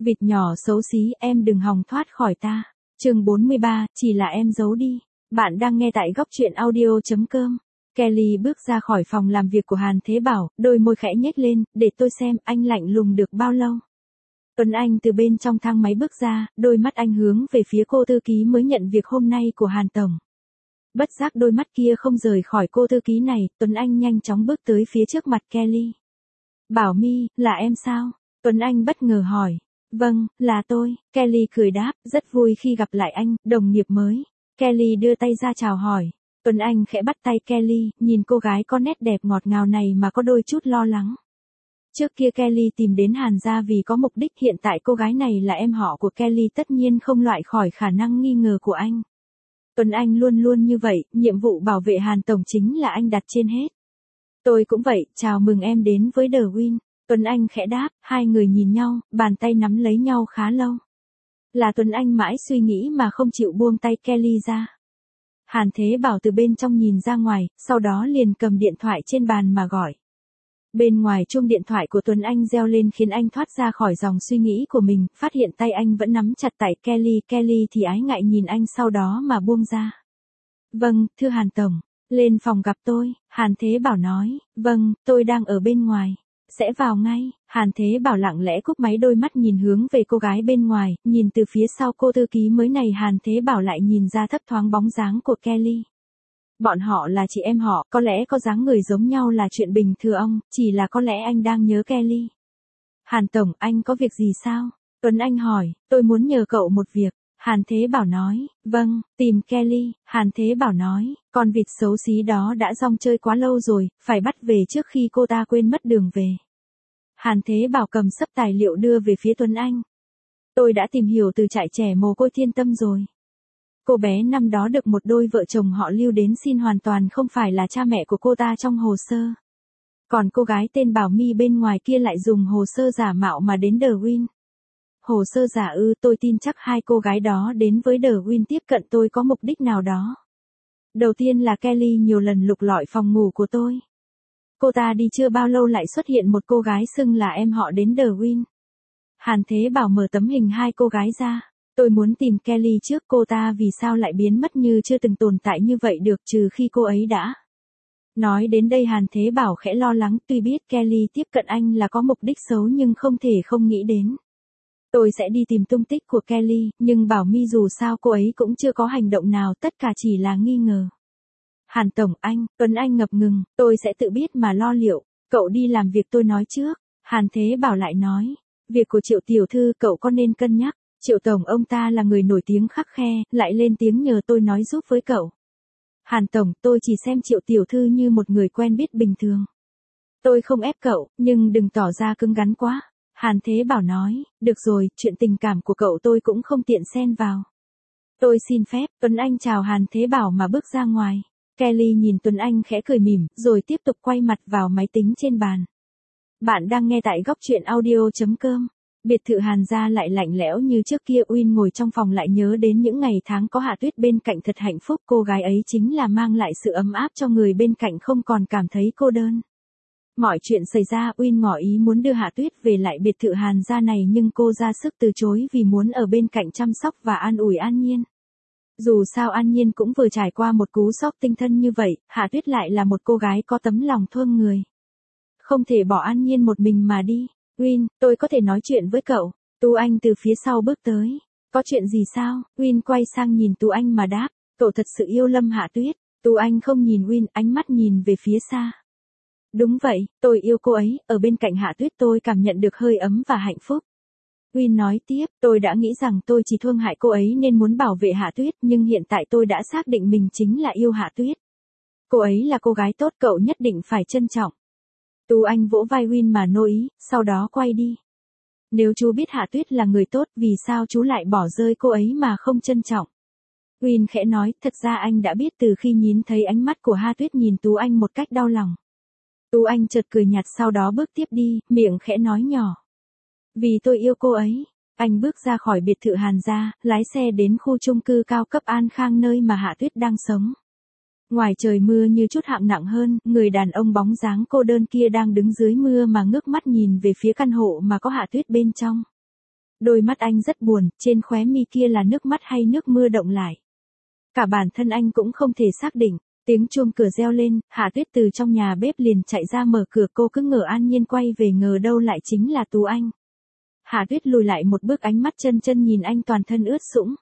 Vịt nhỏ xấu xí, em đừng hòng thoát khỏi ta. Chương 43, chỉ là em giấu đi. Bạn đang nghe tại góc truyện audio.com. Kelly bước ra khỏi phòng làm việc của Hàn Thế Bảo, đôi môi khẽ nhếch lên, để tôi xem anh lạnh lùng được bao lâu. Tuấn Anh từ bên trong thang máy bước ra, đôi mắt anh hướng về phía cô thư ký mới nhận việc hôm nay của Hàn Tổng. Bất giác đôi mắt kia không rời khỏi cô thư ký này, Tuấn Anh nhanh chóng bước tới phía trước mặt Kelly. Bảo My, là em sao? Tuấn Anh bất ngờ hỏi. Vâng, là tôi, Kelly cười đáp, rất vui khi gặp lại anh, đồng nghiệp mới. Kelly đưa tay ra chào hỏi. Tuấn Anh khẽ bắt tay Kelly, nhìn cô gái có nét đẹp ngọt ngào này mà có đôi chút lo lắng. Trước kia Kelly tìm đến Hàn gia vì có mục đích, hiện tại cô gái này là em họ của Kelly, tất nhiên không loại khỏi khả năng nghi ngờ của anh. Tuấn Anh luôn luôn như vậy, nhiệm vụ bảo vệ Hàn Tổng chính là anh đặt trên hết. Tôi cũng vậy, chào mừng em đến với The Win. Tuấn Anh khẽ đáp, hai người nhìn nhau, bàn tay nắm lấy nhau khá lâu. Là Tuấn Anh mãi suy nghĩ mà không chịu buông tay Kelly ra. Hàn Thế Bảo từ bên trong nhìn ra ngoài, sau đó liền cầm điện thoại trên bàn mà gọi. Bên ngoài chuông điện thoại của Tuấn Anh reo lên khiến anh thoát ra khỏi dòng suy nghĩ của mình, phát hiện tay anh vẫn nắm chặt tay Kelly, Kelly thì ái ngại nhìn anh sau đó mà buông ra. Vâng, thưa Hàn Tổng, lên phòng gặp tôi, Hàn Thế Bảo nói, vâng, tôi đang ở bên ngoài. Sẽ vào ngay. Hàn Thế Bảo lặng lẽ cúp máy, đôi mắt nhìn hướng về cô gái bên ngoài, nhìn từ phía sau cô thư ký mới này. Hàn Thế Bảo lại nhìn ra thấp thoáng bóng dáng của Kelly. Bọn họ là chị em họ, có lẽ có dáng người giống nhau là chuyện bình thường, chỉ là có lẽ anh đang nhớ Kelly. Hàn Tổng, anh có việc gì sao? Tuấn Anh hỏi, tôi muốn nhờ cậu một việc. Hàn Thế Bảo nói, vâng, tìm Kelly. Hàn Thế Bảo nói, con vịt xấu xí đó đã rong chơi quá lâu rồi, phải bắt về trước khi cô ta quên mất đường về. Hàn Thế Bảo cầm sấp tài liệu đưa về phía Tuấn Anh. Tôi đã tìm hiểu từ trại trẻ mồ côi Thiên Tâm rồi. Cô bé năm đó được một đôi vợ chồng họ Lưu đến xin, hoàn toàn không phải là cha mẹ của cô ta trong hồ sơ. Còn cô gái tên Bảo My bên ngoài kia lại dùng hồ sơ giả mạo mà đến The Win. Hồ sơ giả ư? Tôi tin chắc hai cô gái đó đến với The Win tiếp cận tôi có mục đích nào đó. Đầu tiên là Kelly nhiều lần lục lọi phòng ngủ của tôi. Cô ta đi chưa bao lâu lại xuất hiện một cô gái xưng là em họ đến The Win. Hàn Thế Bảo mở tấm hình hai cô gái ra. Tôi muốn tìm Kelly trước, cô ta vì sao lại biến mất như chưa từng tồn tại như vậy được, trừ khi cô ấy đã. Nói đến đây Hàn Thế Bảo khẽ lo lắng, tuy biết Kelly tiếp cận anh là có mục đích xấu nhưng không thể không nghĩ đến. Tôi sẽ đi tìm tung tích của Kelly, nhưng Bảo My dù sao cô ấy cũng chưa có hành động nào, tất cả chỉ là nghi ngờ. Hàn Tổng, Tuấn Anh ngập ngừng, tôi sẽ tự biết mà lo liệu, cậu đi làm việc tôi nói trước. Hàn Thế Bảo lại nói, việc của Triệu tiểu thư cậu có nên cân nhắc. Triệu Tổng ông ta là người nổi tiếng khắt khe, lại lên tiếng nhờ tôi nói giúp với cậu. Hàn Tổng, tôi chỉ xem Triệu tiểu thư như một người quen biết bình thường. Tôi không ép cậu, nhưng đừng tỏ ra cứng rắn quá. Hàn Thế Bảo nói, được rồi, chuyện tình cảm của cậu tôi cũng không tiện xen vào. Tôi xin phép. Tuấn Anh chào Hàn Thế Bảo mà bước ra ngoài. Kelly nhìn Tuấn Anh khẽ cười mỉm, rồi tiếp tục quay mặt vào máy tính trên bàn. Bạn đang nghe tại góc truyện audio.com. Biệt thự Hàn gia lại lạnh lẽo như trước kia. Win ngồi trong phòng lại nhớ đến những ngày tháng có Hạ Tuyết bên cạnh, thật hạnh phúc. Cô gái ấy chính là mang lại sự ấm áp cho người bên cạnh, không còn cảm thấy cô đơn. Mọi chuyện xảy ra, Win ngỏ ý muốn đưa Hạ Tuyết về lại biệt thự Hàn gia này, nhưng cô ra sức từ chối vì muốn ở bên cạnh chăm sóc và an ủi An Nhiên. Dù sao An Nhiên cũng vừa trải qua một cú sốc tinh thần như vậy, Hạ Tuyết lại là một cô gái có tấm lòng thương người. Không thể bỏ An Nhiên một mình mà đi. Win, tôi có thể nói chuyện với cậu. Tú Anh từ phía sau bước tới. Có chuyện gì sao? Win quay sang nhìn Tú Anh mà đáp, cậu thật sự yêu Lâm Hạ Tuyết. Tú Anh không nhìn Win, ánh mắt nhìn về phía xa. Đúng vậy, tôi yêu cô ấy, ở bên cạnh Hạ Tuyết tôi cảm nhận được hơi ấm và hạnh phúc. Win nói tiếp, tôi đã nghĩ rằng tôi chỉ thương hại cô ấy nên muốn bảo vệ Hạ Tuyết, nhưng hiện tại tôi đã xác định mình chính là yêu Hạ Tuyết. Cô ấy là cô gái tốt, cậu nhất định phải trân trọng. Tú Anh vỗ vai Win mà nô ý, sau đó quay đi. Nếu chú biết Hạ Tuyết là người tốt, vì sao chú lại bỏ rơi cô ấy mà không trân trọng? Win khẽ nói, thật ra anh đã biết từ khi nhìn thấy ánh mắt của Hạ Tuyết nhìn Tú Anh một cách đau lòng. Tú Anh chợt cười nhạt, sau đó bước tiếp đi, miệng khẽ nói nhỏ. Vì tôi yêu cô ấy. Anh bước ra khỏi biệt thự Hàn gia, lái xe đến khu chung cư cao cấp An Khang nơi mà Hạ Tuyết đang sống. Ngoài trời mưa như chút hạng nặng hơn, người đàn ông bóng dáng cô đơn kia đang đứng dưới mưa mà ngước mắt nhìn về phía căn hộ mà có Hạ Tuyết bên trong. Đôi mắt anh rất buồn, trên khóe mi kia là nước mắt hay nước mưa động lại. Cả bản thân anh cũng không thể xác định. Tiếng chuông cửa reo lên, Hạ Tuyết từ trong nhà bếp liền chạy ra mở cửa, cô cứ ngỡ an nhiên quay về ngờ đâu lại chính là Tú Anh. Hạ Tuyết lùi lại một bước, ánh mắt chân chân nhìn anh toàn thân ướt sũng.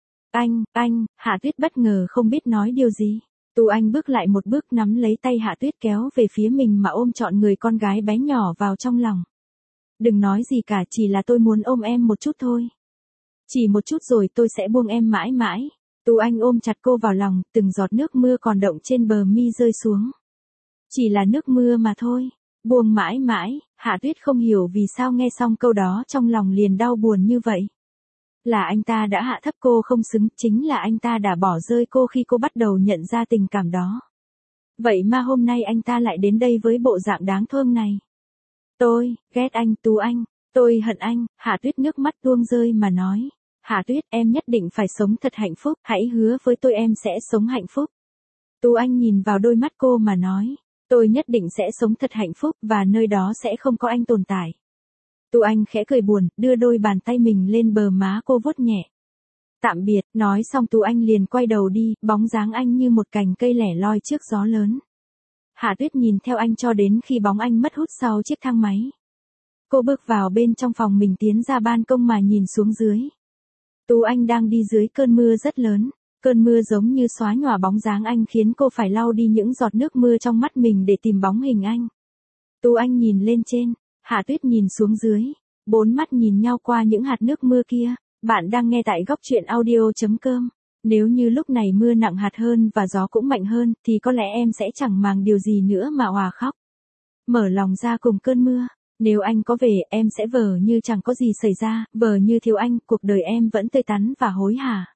Anh, Hạ Tuyết bất ngờ không biết nói điều gì. Tú Anh bước lại một bước nắm lấy tay Hạ Tuyết kéo về phía mình mà ôm trọn người con gái bé nhỏ vào trong lòng. Đừng nói gì cả, chỉ là tôi muốn ôm em một chút thôi. Chỉ một chút rồi tôi sẽ buông em mãi mãi. Tú Anh ôm chặt cô vào lòng, từng giọt nước mưa còn đọng trên bờ mi rơi xuống. Chỉ là nước mưa mà thôi. Buông mãi mãi, Hạ Tuyết không hiểu vì sao nghe xong câu đó trong lòng liền đau buồn như vậy. Là anh ta đã hạ thấp cô không xứng, chính là anh ta đã bỏ rơi cô khi cô bắt đầu nhận ra tình cảm đó. Vậy mà hôm nay anh ta lại đến đây với bộ dạng đáng thương này. Tôi, ghét anh Tú Anh, tôi hận anh, Hạ Tuyết nước mắt tuôn rơi mà nói. Hạ Tuyết, em nhất định phải sống thật hạnh phúc, hãy hứa với tôi em sẽ sống hạnh phúc. Tú Anh nhìn vào đôi mắt cô mà nói. Tôi nhất định sẽ sống thật hạnh phúc và nơi đó sẽ không có anh tồn tại. Tú Anh khẽ cười buồn, đưa đôi bàn tay mình lên bờ má cô vuốt nhẹ. Tạm biệt, nói xong Tú Anh liền quay đầu đi, bóng dáng anh như một cành cây lẻ loi trước gió lớn. Hạ Tuyết nhìn theo anh cho đến khi bóng anh mất hút sau chiếc thang máy. Cô bước vào bên trong phòng mình, tiến ra ban công mà nhìn xuống dưới. Tú Anh đang đi dưới cơn mưa rất lớn. Cơn mưa giống như xóa nhòa bóng dáng anh khiến cô phải lau đi những giọt nước mưa trong mắt mình để tìm bóng hình anh. Tú Anh nhìn lên trên, Hạ Tuyết nhìn xuống dưới. Bốn mắt nhìn nhau qua những hạt nước mưa kia. Bạn đang nghe tại góc truyện audio.com. Nếu như lúc này mưa nặng hạt hơn và gió cũng mạnh hơn thì có lẽ em sẽ chẳng màng điều gì nữa mà òa khóc. Mở lòng ra cùng cơn mưa. Nếu anh có về em sẽ vờ như chẳng có gì xảy ra, vờ như thiếu anh, cuộc đời em vẫn tươi tắn và hối hả.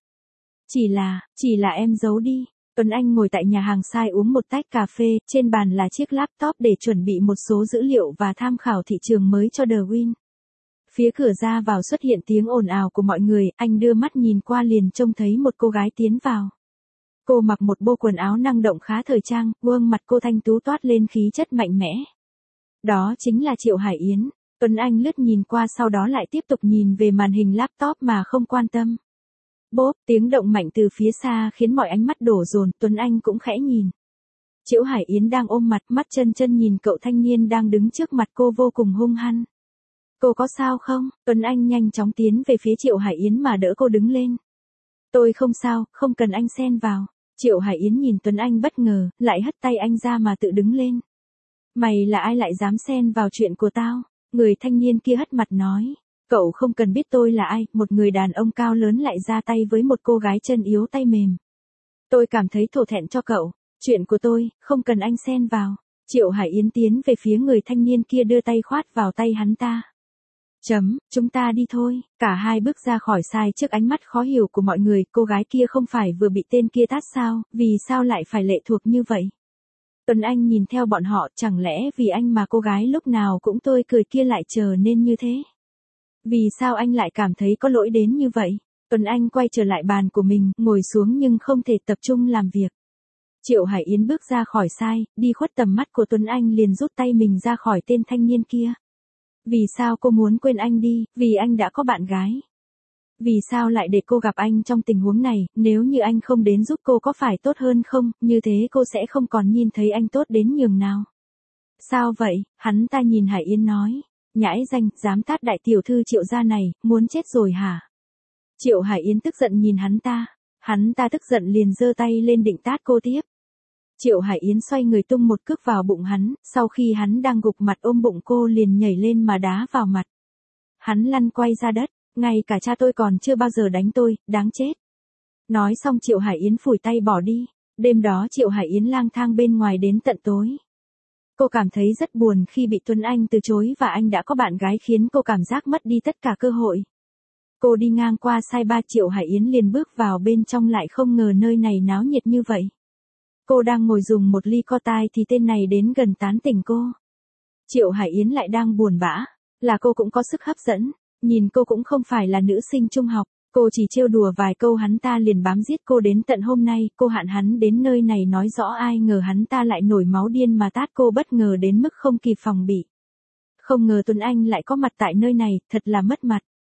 Chỉ là em giấu đi. Tuấn Anh ngồi tại nhà hàng sai uống một tách cà phê, trên bàn là chiếc laptop để chuẩn bị một số dữ liệu và tham khảo thị trường mới cho The Win. Phía cửa ra vào xuất hiện tiếng ồn ào của mọi người, anh đưa mắt nhìn qua liền trông thấy một cô gái tiến vào. Cô mặc một bộ quần áo năng động khá thời trang, gương mặt cô thanh tú toát lên khí chất mạnh mẽ. Đó chính là Triệu Hải Yến. Tuấn Anh lướt nhìn qua sau đó lại tiếp tục nhìn về màn hình laptop mà không quan tâm. Bốp, tiếng động mạnh từ phía xa khiến mọi ánh mắt đổ dồn, Tuấn Anh cũng khẽ nhìn. Triệu Hải Yến đang ôm mặt, mắt chân chân nhìn cậu thanh niên đang đứng trước mặt cô vô cùng hung hăng. Cô có sao không? Tuấn Anh nhanh chóng tiến về phía Triệu Hải Yến mà đỡ cô đứng lên. Tôi không sao, không cần anh xen vào. Triệu Hải Yến nhìn Tuấn Anh bất ngờ, lại hất tay anh ra mà tự đứng lên. Mày là ai lại dám xen vào chuyện của tao? Người thanh niên kia hất mặt nói. Cậu không cần biết tôi là ai, một người đàn ông cao lớn lại ra tay với một cô gái chân yếu tay mềm. Tôi cảm thấy thổ thẹn cho cậu. Chuyện của tôi, không cần anh xen vào. Triệu Hải Yến tiến về phía người thanh niên kia đưa tay khoát vào tay hắn ta. Chúng ta đi thôi. Cả hai bước ra khỏi sai trước ánh mắt khó hiểu của mọi người, cô gái kia không phải vừa bị tên kia tát sao, vì sao lại phải lệ thuộc như vậy? Tuấn Anh nhìn theo bọn họ, chẳng lẽ vì anh mà cô gái lúc nào cũng tươi cười kia lại trở nên như thế? Vì sao anh lại cảm thấy có lỗi đến như vậy? Tuấn Anh quay trở lại bàn của mình, ngồi xuống nhưng không thể tập trung làm việc. Triệu Hải Yến bước ra khỏi sai, đi khuất tầm mắt của Tuấn Anh liền rút tay mình ra khỏi tên thanh niên kia. Vì sao cô muốn quên anh đi, vì anh đã có bạn gái? Vì sao lại để cô gặp anh trong tình huống này, nếu như anh không đến giúp cô có phải tốt hơn không, như thế cô sẽ không còn nhìn thấy anh tốt đến nhường nào. Sao vậy, hắn ta nhìn Hải Yến nói. Nhãi danh, dám tát đại tiểu thư Triệu gia này, muốn chết rồi hả? Triệu Hải Yến tức giận nhìn hắn ta tức giận liền giơ tay lên định tát cô tiếp. Triệu Hải Yến xoay người tung một cước vào bụng hắn, sau khi hắn đang gục mặt ôm bụng cô liền nhảy lên mà đá vào mặt. Hắn lăn quay ra đất, ngay cả cha tôi còn chưa bao giờ đánh tôi, đáng chết. Nói xong Triệu Hải Yến phủi tay bỏ đi, đêm đó Triệu Hải Yến lang thang bên ngoài đến tận tối. Cô cảm thấy rất buồn khi bị Tuấn Anh từ chối và anh đã có bạn gái khiến cô cảm giác mất đi tất cả cơ hội. Cô đi ngang qua sai ba Triệu Hải Yến liền bước vào bên trong lại không ngờ nơi này náo nhiệt như vậy. Cô đang ngồi dùng một ly cocktail thì tên này đến gần tán tỉnh cô. Triệu Hải Yến lại đang buồn bã, là cô cũng có sức hấp dẫn, nhìn cô cũng không phải là nữ sinh trung học, cô chỉ trêu đùa vài câu hắn ta liền bám giết cô đến tận hôm nay, cô hạn hắn đến nơi này nói rõ ai ngờ hắn ta lại nổi máu điên mà tát cô bất ngờ đến mức không kịp phòng bị. Không ngờ Tuấn Anh lại có mặt tại nơi này, thật là mất mặt.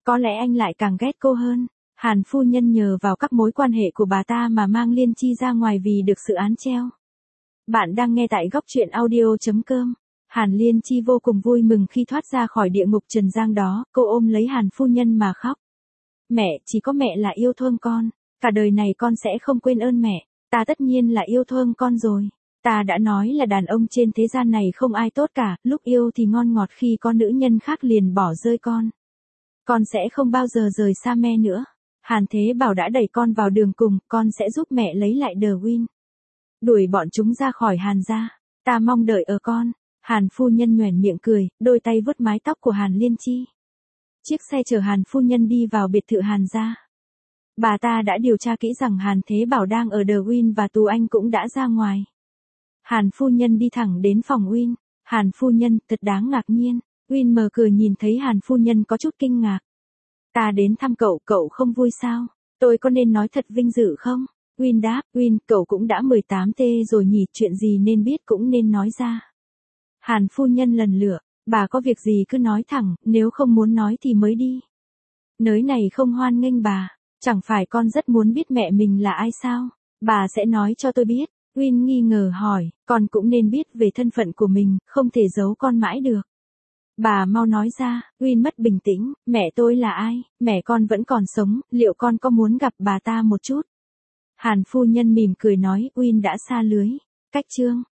Có lẽ anh lại càng ghét cô hơn. Hàn phu nhân nhờ vào các mối quan hệ của bà ta mà mang Liên Chi ra ngoài vì được sự án treo. Bạn đang nghe tại góc truyện audio.com. Hàn Liên Chi vô cùng vui mừng khi thoát ra khỏi địa ngục trần gian đó, cô ôm lấy Hàn phu nhân mà khóc. Mẹ, chỉ có mẹ là yêu thương con. Cả đời này con sẽ không quên ơn mẹ. Ta tất nhiên là yêu thương con rồi. Ta đã nói là đàn ông trên thế gian này không ai tốt cả, lúc yêu thì ngon ngọt, khi có nữ nhân khác liền bỏ rơi con. Con sẽ không bao giờ rời xa mẹ nữa. Hàn Thế Bảo đã đẩy con vào đường cùng, con sẽ giúp mẹ lấy lại Derwin. Đuổi bọn chúng ra khỏi Hàn gia. Ta mong đợi ở con. Hàn phu nhân nhoẻn miệng cười, đôi tay vuốt mái tóc của Hàn Liên Chi. Chiếc xe chở Hàn phu nhân đi vào biệt thự Hàn gia. Bà ta đã điều tra kỹ rằng Hàn Thế Bảo đang ở Derwin và Tú Anh cũng đã ra ngoài. Hàn phu nhân đi thẳng đến phòng Win. Hàn phu nhân, thật đáng ngạc nhiên. Win mở cửa nhìn thấy Hàn phu nhân có chút kinh ngạc. Ta đến thăm cậu, cậu không vui sao? Tôi có nên nói thật vinh dự không? Win đáp, Win, cậu cũng đã 18T rồi nhỉ, chuyện gì nên biết cũng nên nói ra. Hàn phu nhân lần lửa, bà có việc gì cứ nói thẳng, nếu không muốn nói thì mới đi. Nơi này không hoan nghênh bà, chẳng phải con rất muốn biết mẹ mình là ai sao? Bà sẽ nói cho tôi biết. Win nghi ngờ hỏi, con cũng nên biết về thân phận của mình, không thể giấu con mãi được. Bà mau nói ra. Win mất bình tĩnh, mẹ tôi là ai, mẹ con vẫn còn sống, liệu con có muốn gặp bà ta một chút? Hàn phu nhân mỉm cười nói, Win đã xa lưới. Cách chương.